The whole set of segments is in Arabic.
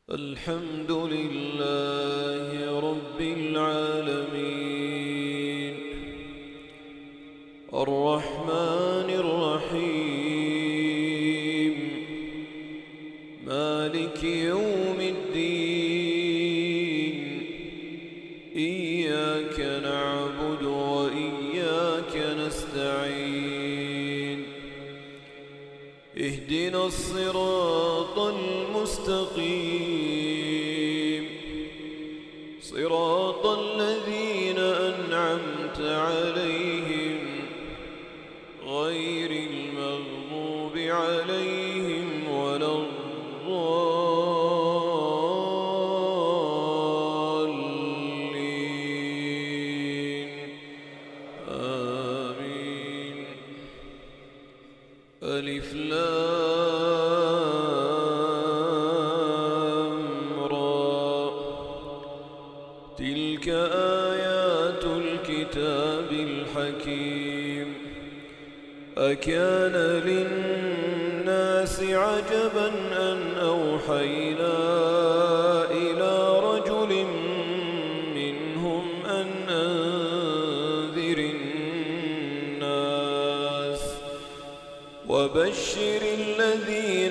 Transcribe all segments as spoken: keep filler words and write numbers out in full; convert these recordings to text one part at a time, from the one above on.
الحمد لله رب العالمين الرحمن الرحيم مالك يوم الدين إياك نعبد وإياك نستعين اهدنا الصراط المستقيم صراط الذين أنعمت عليهم غير المغضوب عليهم ولا الضالين آمين. ألف لام را تلك آيات الكتاب الحكيم أكان للناس عجبا أن أوحينا إلى رجل منهم أن أنذر الناس وبشر الذين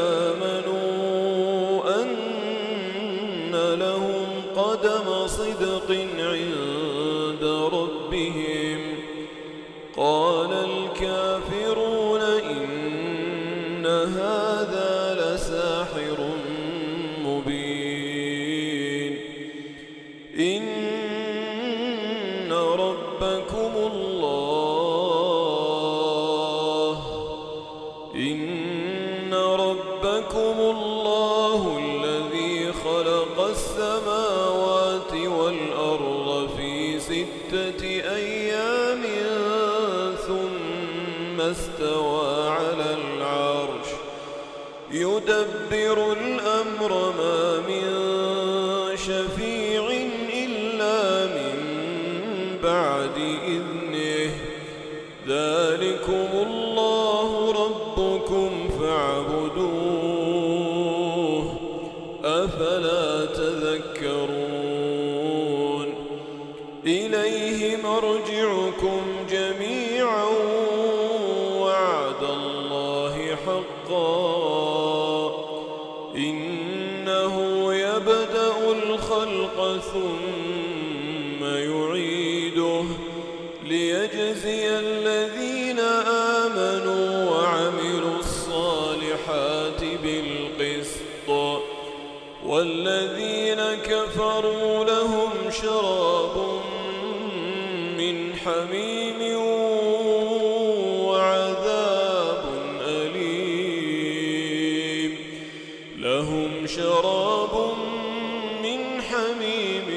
آمنوا أن لهم قدم صدق عند ربهم قال الكافرون إن هذا لساحر مبين إن ربكم الله إن ربكم الله الذي خلق السماوات والأرض في ستة أيام ثم استوى على العرش يدبر الأمر ما من شفيع إلا من بعد إذنه ذلكم الله ربكم فاعبدوه أفلا تذكرون إليه مرجعكم جميعا وعد الله حقا إنه يبدأ الخلق ثم يعيده ليجزي الذين آمنوا وعملوا الصالحات بالقسط والذين كفروا لهم شراب من حميم وعذاب أليم لهم شراب من حميم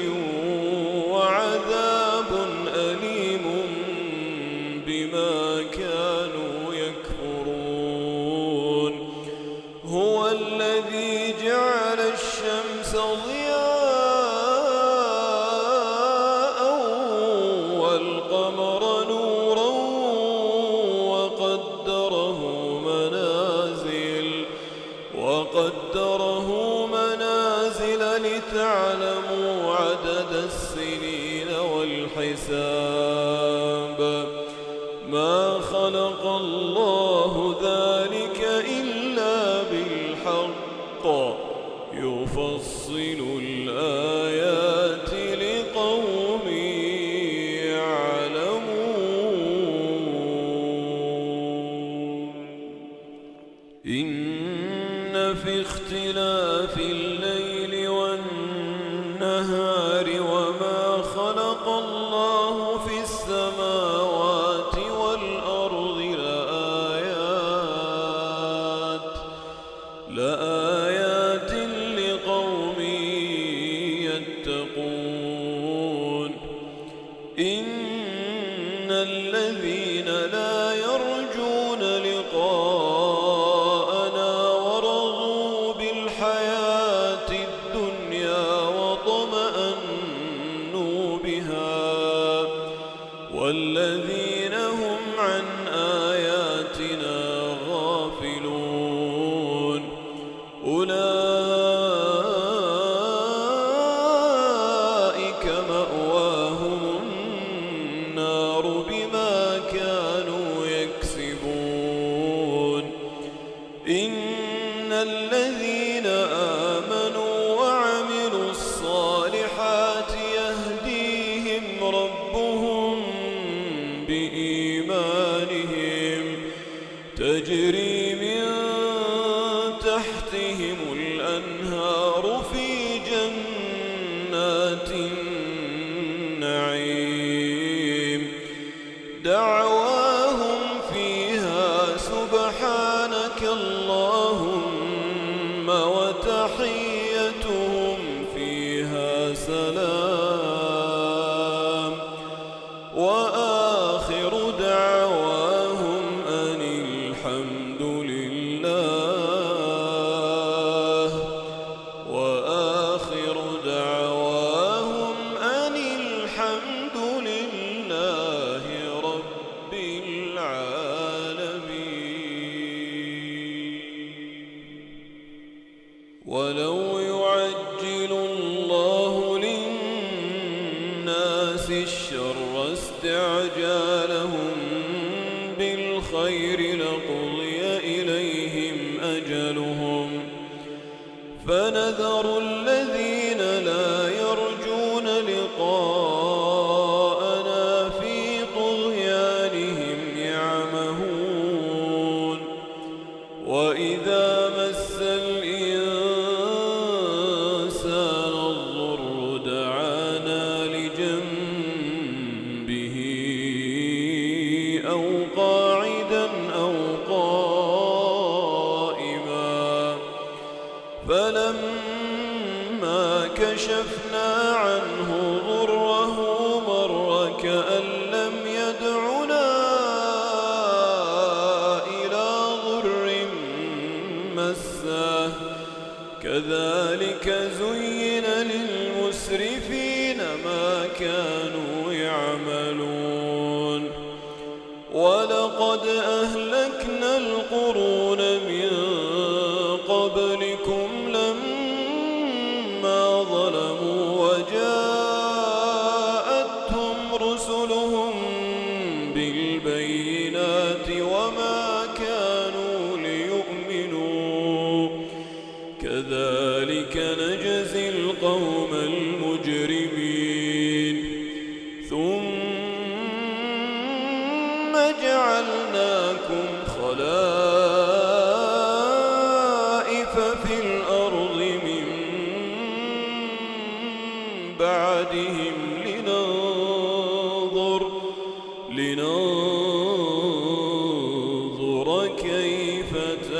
وعذاب أليم بما كانوا يكفرون هو الذي جعل الشمس ضياء والقمر نورا وقدره منازل وقدره منازل لتعلموا عدد السنين والحساب ما خلق الله ذلك إلا بالحق يفصل الآيات لقوم يعلمون إن في اختلاف الليل والنهار وما خلق الله في السماوات والأرض لآيات لآيات لقوم يتقون إن الذين لا يرجون لقاءنا ورضوا بالحياة الأنهار في جنات النعيم دعواهم فيها سبحانك اللهم وتحيتهم فيها سلام وآخر دعواهم أن الحمد لله وآخر دعواهم أن الحمد لله رب العالمين. ولو يعجل الله للناس الشر استعجالهم بالخير لقضي إليهم أجلهم فنذر الذين لا يرجون لقاءنا في طغيانهم يعمهون. وإذا مس الإنسان الضر دعانا لجنبه أو قاعدا أو قائما فلما كشفنا عنه ضره مر كأن لم يدعنا إلى ضر مسه كذلك زين للمسرفين ما كانوا يعملون. ولقد أهلكنا القرون من قبلكم لما ظلموا وجاءتهم رسلهم بالبينات وما كانوا ليؤمنوا كذلك نجزي القوم المجرمين. ثم جعلناكم خلائف في الأرض من بعدهم لننظر لننظر كيف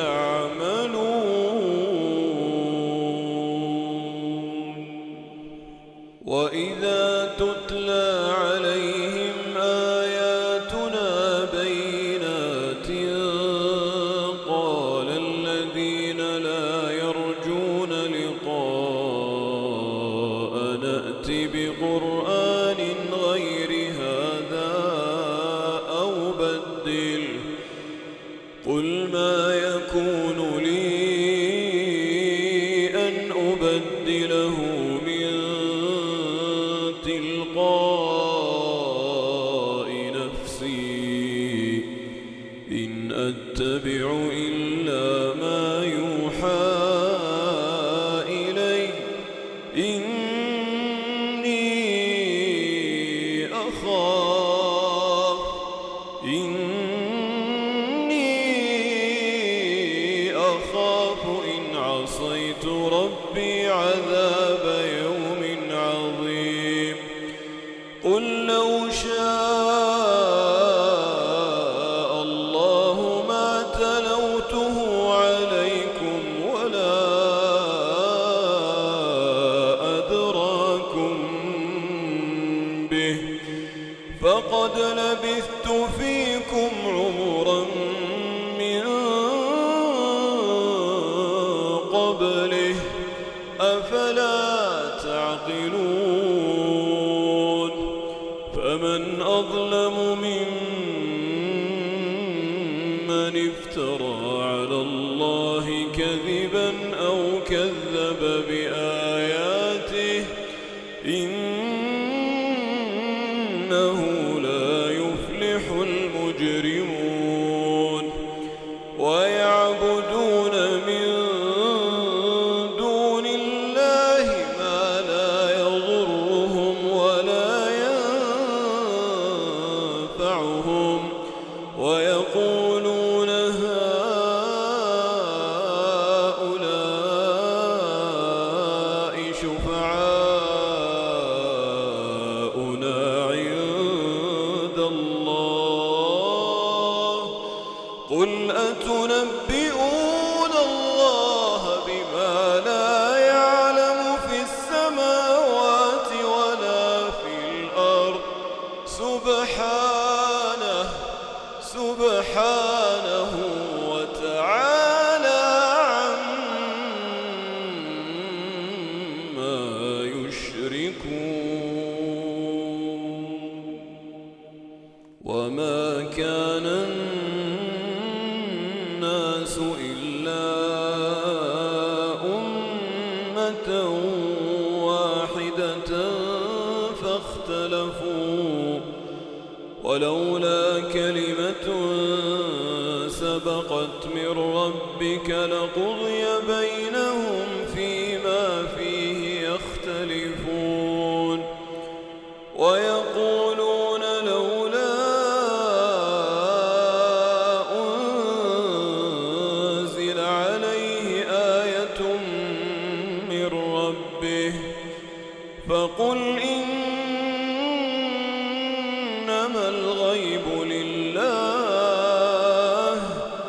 تعملون. وإذا تتلى عليهم آياتنا بينات قال الذين لا يرجون لقاءنا ائت بقرآن غير هذا أو بدله قل ما يكون لي أن أبدله من تلقاء نفسي إن أتبع إلا ما يوحى إلي إني أخاف إني أخاف إن عصيت ربي عذاب يوم عظيم. قل لو شاء الله ما تلوته عليكم ولا أدراكم به فقد لبثت فيكم عمرا من قبله أفلا تعقلون. فمن أظلم ممن افترى على الله كذبا أو كذب بآياته إنه لا يفلح المجرمون. ويعبدون من دون الله ما لا يضرهم ولا ينفعهم ويقولون هؤلاء يشركون وما كان الناس إلا أمة واحدة فاختلفوا ولولا كلمة سبقت من ربك لقضي بينهم فيما فيه يختلفون ويقولون لولا أنزل عليه آية من ربه فقل إنما الغيب لله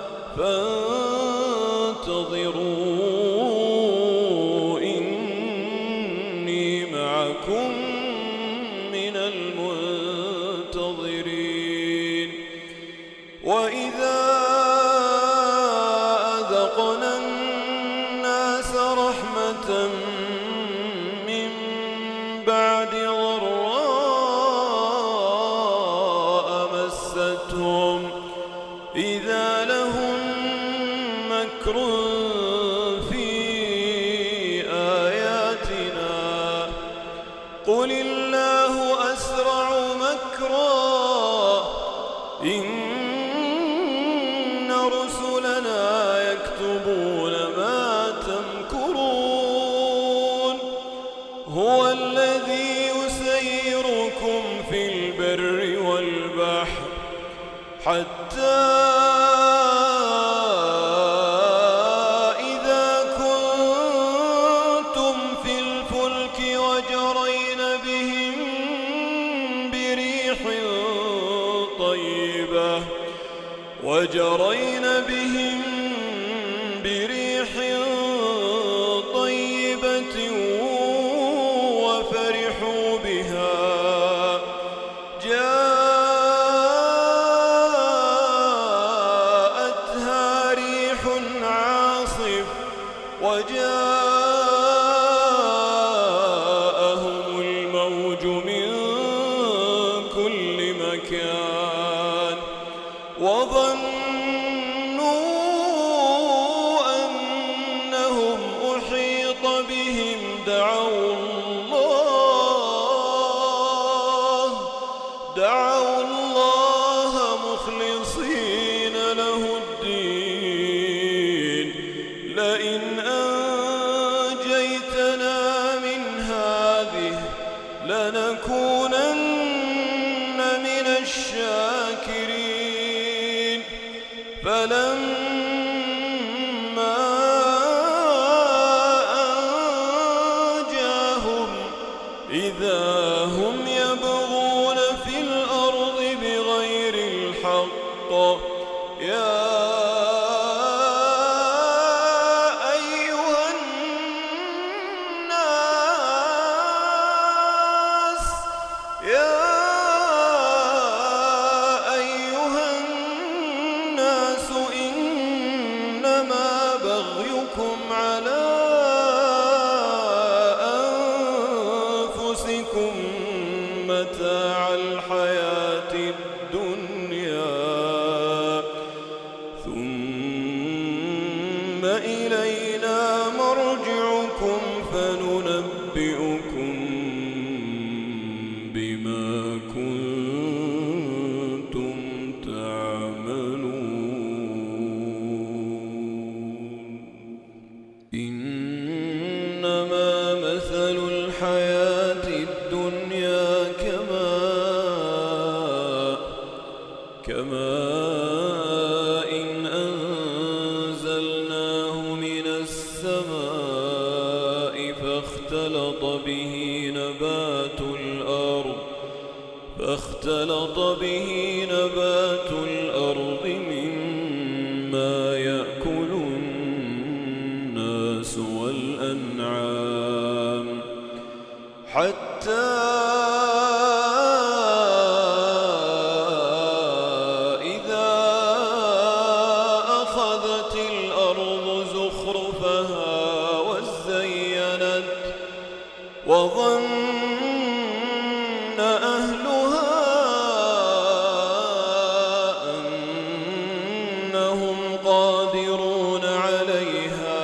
فانتظروا إني معكم من المنتظرين وإذا أذقنا الناس رحمة من بعد ضراء مستهم إذا لهم مكر في آياتنا قل الله أسرع مكرا إن رسلنا يكتبون ما تمكرون هو الذي يسيركم في البر والبحر حتى إذا كنتم في الفلك وجرين بهم بريح طيبة وجرين بهم بريح طيبة وفرحوا بها جاءتها ريح عاصف وجاءهم الموج من كل مكان وظنوا أنهم أحيط بهم دعوا الله دعوا الله مخلصين له الدين لئن أنجيتنا من هذه لنكونن من الشاكرين فلما أنجاهم إذا هم يبغون في الأرض بغير الحق يا أيها الناس يا أيها الناس إنما بغيكم على أنفسكم متاع الحياة الدنيا ثم إلينا مرجعكم فننبئكم بما كنتم تعملون إنما مثل الحياة الدنيا كماء كماء إن أنزلناه من السماء فاختلط به نبات الأرض فاختلط به نبات الأرض مما يأكل الناس والأنعام حتى إذا أخذت الأرض زخرفها وزينت وظن أهلها أنهم قادرون عليها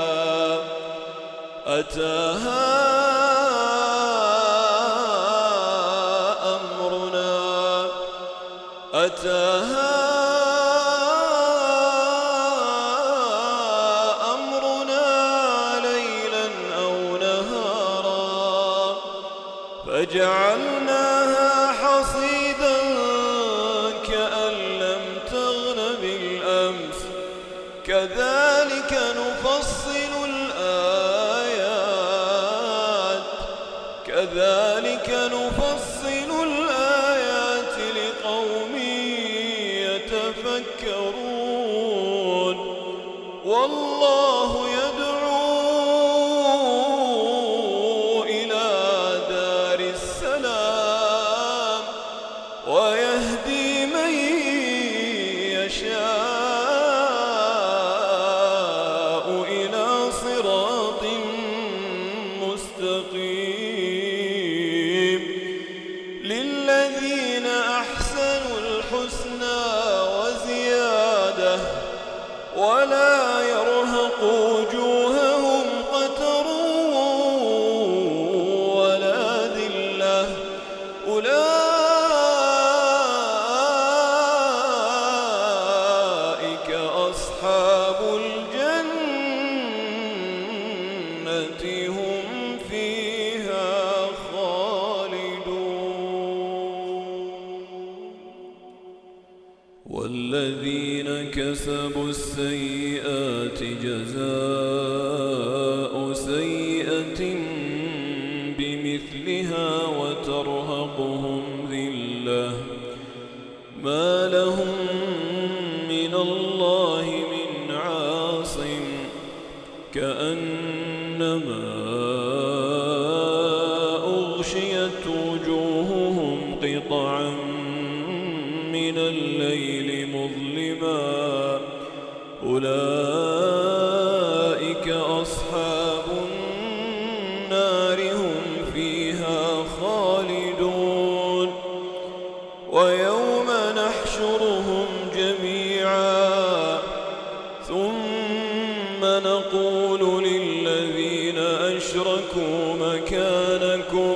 أتاها أمرنا أتاها فجعلناها حصيدا كأن لم تغن بالأمس كذلك نفصل الآيات كذلك نفصل الآيات لقوم يتفكرون والله يدعو ويهدي من يشاء إلى صراط مستقيم للذين أحسنوا الحسنى وزيادة ولا يرهق وجوههم قتر ولا ذلة أولئك أصحاب الجنة هم فيها خالدون والذين كسبوا السيئات جزاء سيئة بمثلها وترهقهم ذلة ما لهم من الله من عاصم كأنما أغشيت وجوههم قطعا من الليل مظلما أولئك أصحاب النار هم فيها خالدون ويوم نحشرهم جميعا ثم نقول للذين أشركوا مكانكم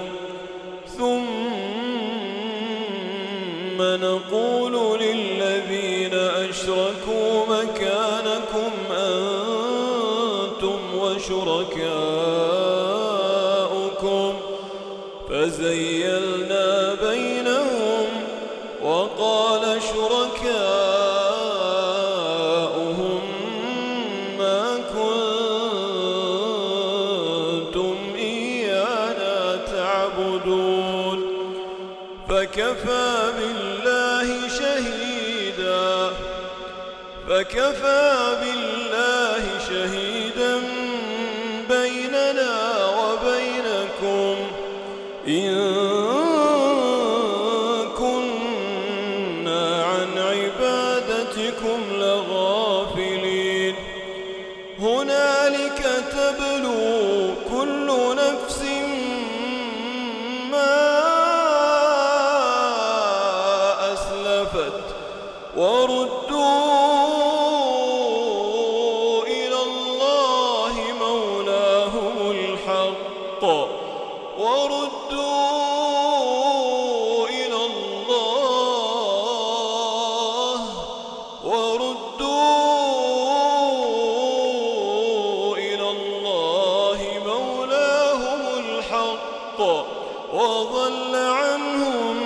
ثم نقول للذين أشركوا مكانكم أنتم وشركاؤكم فزيلنا بينهم وقال شركاؤهم ما كنتم إيانا تعبدون فكفى بالله شهيدا فكفى بالله شهيدا بيننا وبينكم إن كنا عن عبادتكم لغافلين هنالك تبلو كل نفس ما أسلفت وردوا إلى الله مولاهم الحق وردوا إلى الله وردوا إلى الله مولاهم الحق وضل عنهم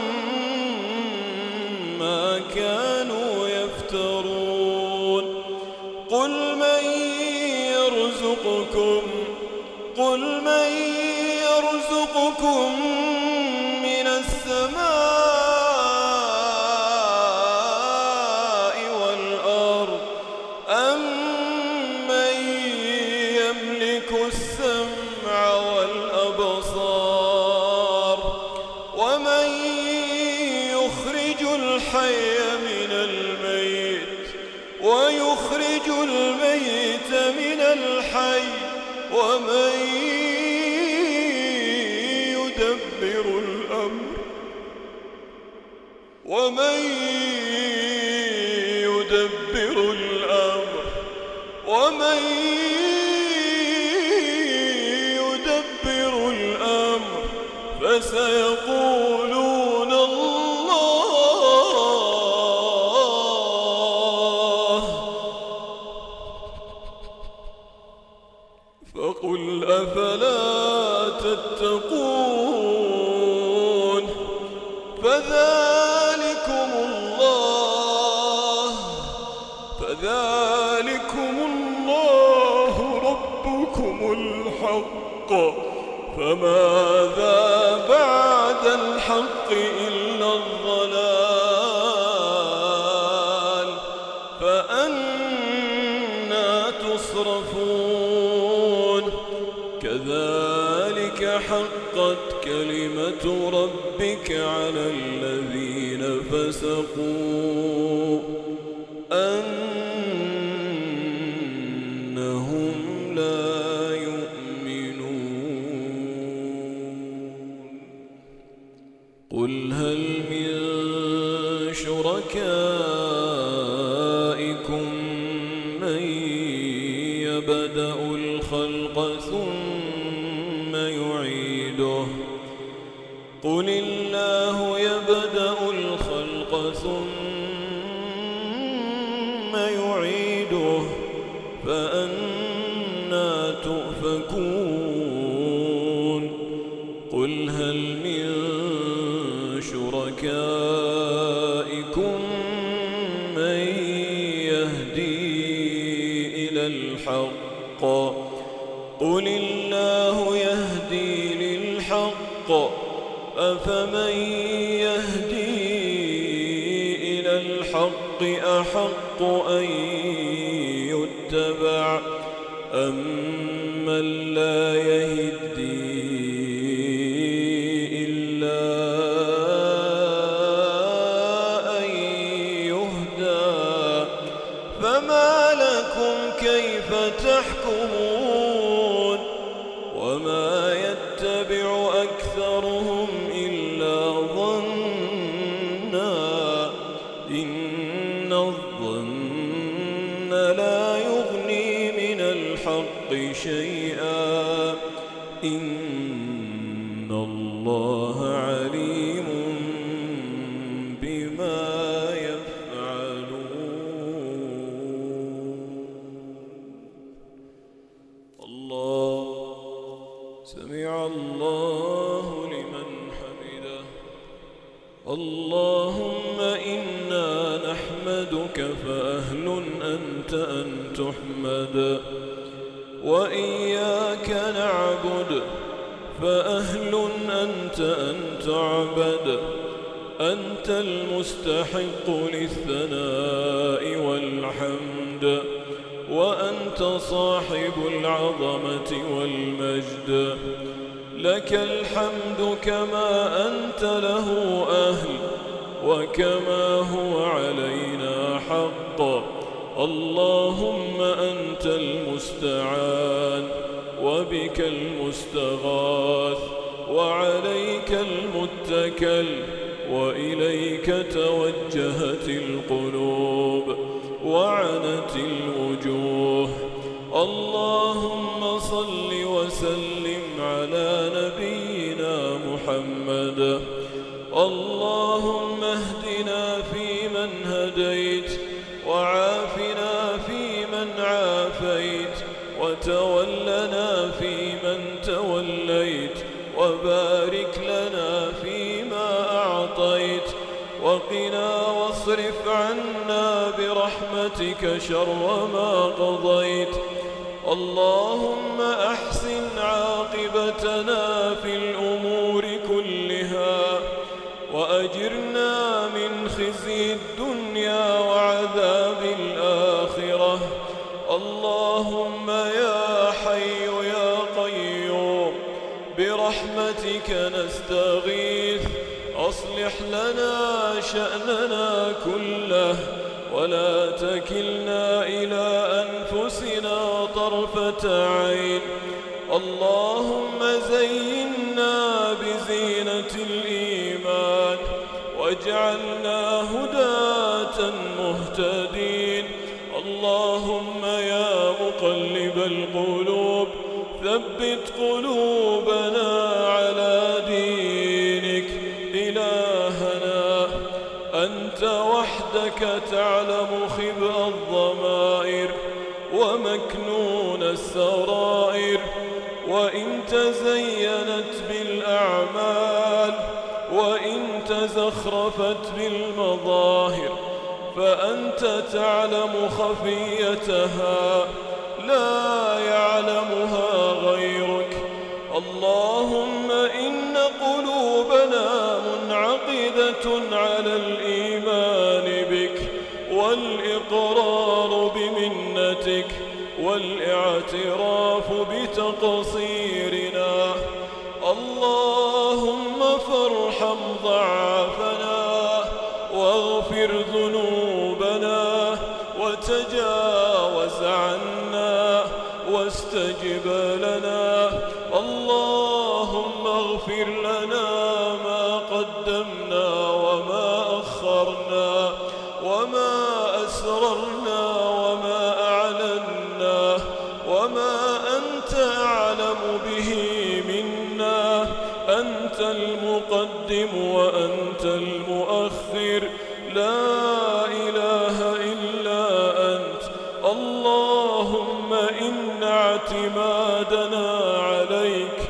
ما كانوا يفترون قل من يرزقكم قل من يرزقكم من السماء والأرض أم من يملك السمع والأبصار ومن يخرج الحي من الميت ويخرج الميت من الحي ومن يدبر الأمر ومن يدبر الأمر ومن يدبر الأمر فسيقولون الله فقل أفلا تتقون فذلكم الله فذلكم الله ربكم الحق فماذا بعد الحق إلا الضلال فأنى تصرفون كذلك حقت كلمة ربك على الذين فسقوا أنهم لا يؤمنون قل هل من شركائكم من يبدأ الخلق ثم يعيده قل الله يبدأ الخلق ثم يعيده فأنى تؤفكون قل هل من شركائكم من يهدي إلى الحق قل الله يهدي للحق أفمن يهدي إلى الحق أحق أن يتبع أمن لا يهدي إلا أن يهدى فما لكم كيف تحكمون وما يتبع أكثرهم إلا ظنا إن الظن لا يغني من الحق شيئا إن الله عليم بما يفعلون الله سمع الله لمن حمده اللهم إنا نحمدك فأهل أنت أن تحمد وإياك نعبد فأهل أنت أن تعبد أنت المستحق للثناء والحمد وأنت صاحب العظمة والمجد لك الحمد كما أنت له أهل وكما هو علينا حق اللهم أنت المستعان وبك المستغاث وعليك المتكل وإليك توجهت القلوب وعنت الوجوه اللهم صل وسلم على نبينا محمد اللهم اهدنا فيمن هديت وعافنا فيمن عافيت وتولنا فيمن توليت وبارك لنا فيما أعطيت وقنا واصرف عنا برحمتك شر ما قضيت اللهم أحسن عاقبتنا في الأمور كلها وأجرنا من خزي الدنيا وعذاب الآخرة اللهم يا حي يا قيوم برحمتك نستغيث أصلح لنا شأننا كله ولا تكلنا إلى أنفسنا طرفة عين اللهم زينا بزينة واجعلنا هداة مهتدين. اللهم يا مقلب القلوب ثبت قلوبنا على دينك. إلهنا أنت وحدك تعلم خبأ الضمائر ومكنون السرائر، وإن تزينت بالأعمال وإن تزخرفت بالمظاهر فأنت تعلم خفيتها لا يعلمها غيرك. اللهم إن قلوبنا منعقدة على الإيمان بك والإقرار بمنتك والاعتراف بتقصيرنا. اللهم فارحم ضعفنا واغفر ذنوبنا وتجاوز عنا واستجب لنا. اللهم اغفر لنا ما قدمنا وما أخرنا وما أسررنا وما أعلنا وما أنت أعلم به منا. أنت المقدم وأنت المؤخر، لا إله إلا أنت. اللهم إن اعتمادنا عليك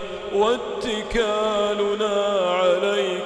واتكالنا عليك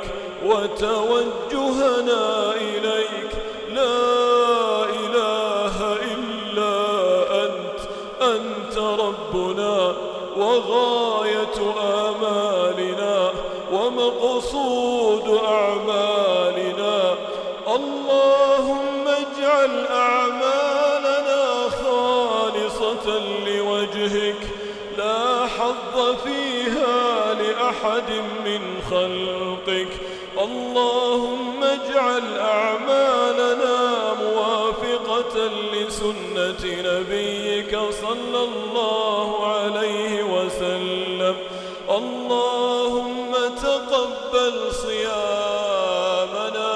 وتوجهنا إليك لا إله إلا أنت. أنت ربنا وغاية آمالنا ومقصود أعمالنا. اللهم اجعل أعمالنا خالصة لوجهك لا حظ فيها لأحد من خلقك. اللهم اجعل أعمالنا موافقة لسنة نبيك صلى الله عليه وسلم. اللهم تقبل صيامنا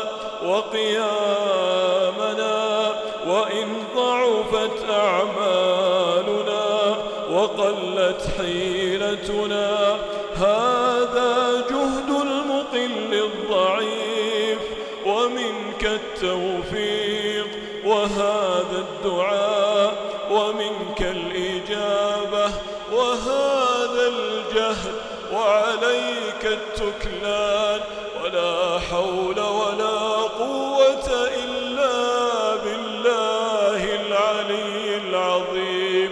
وقيامنا وإن ضعفت أعمالنا وقلت حيلتنا. هذا جهد المقل الضعيف ومنك التوفيق، وهذا الدعاء ومنك الإجابة، وهذا الجهد وعليك التكلان. ولا حول ولا قوة إلا بالله العلي العظيم.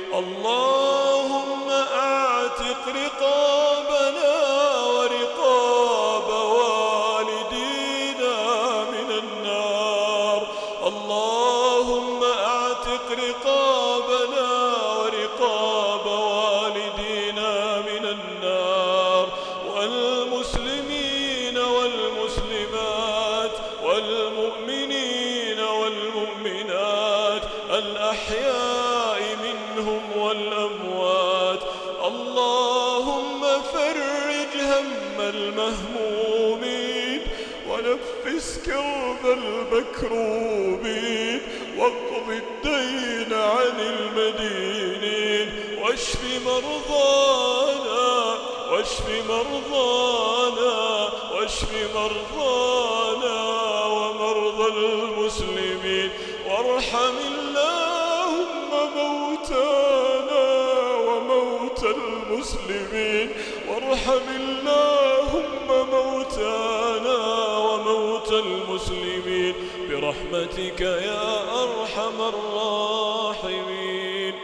اللهم أعتق رقابنا ورقاب والدينا من النار. اللهم أعتق رقابنا ورقاب والدينا من النار، والمسلمين والمسلمات والمؤمنين والمؤمنات الأحياء منهم والأموات. اللهم فرج هم المهمومين ونفس كرب المكروبين واقض الدين عن المدينين واشف مرضانا واشف مرضانا واشف مرضانا ومرضى المسلمين. وارحم اللهم موتانا وموتى المسلمين. وارحم اللهم موتانا وموتى المسلمين برحمتك يا أرحم الراحمين.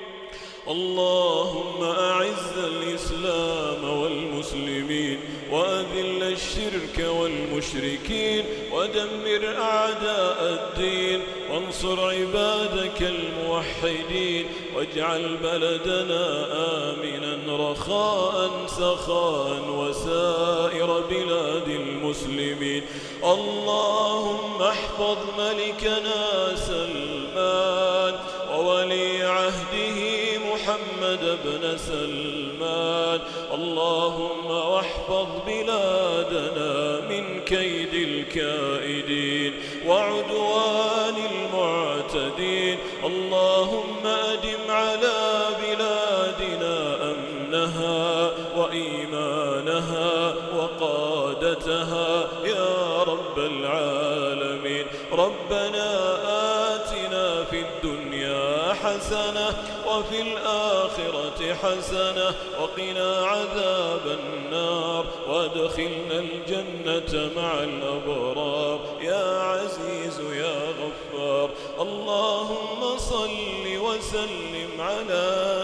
اللهم أعز الإسلام والمسلمين وأذل الشرك والمشركين ودمر أعداء الدين وانصر عبادك الموحدين واجعل بلدنا آمنا رخاء سخاء وسائر بلاد المسلمين. اللهم احفظ ملكنا سلمان وولي عهده محمد بن سلمان. اللهم واحفظ بلادنا من كيد الكائدين وعدوان المعتدين. اللهم أدم على بلادنا أمنها وإيمانها وقادتها يا رب العالمين. ربنا آتنا في الدنيا حسنة وفي الآخرة حسنة وقنا عذاب النار وادخلنا الجنة مع الأبرار يا عزيز يا غفار. اللهم صل وسلم على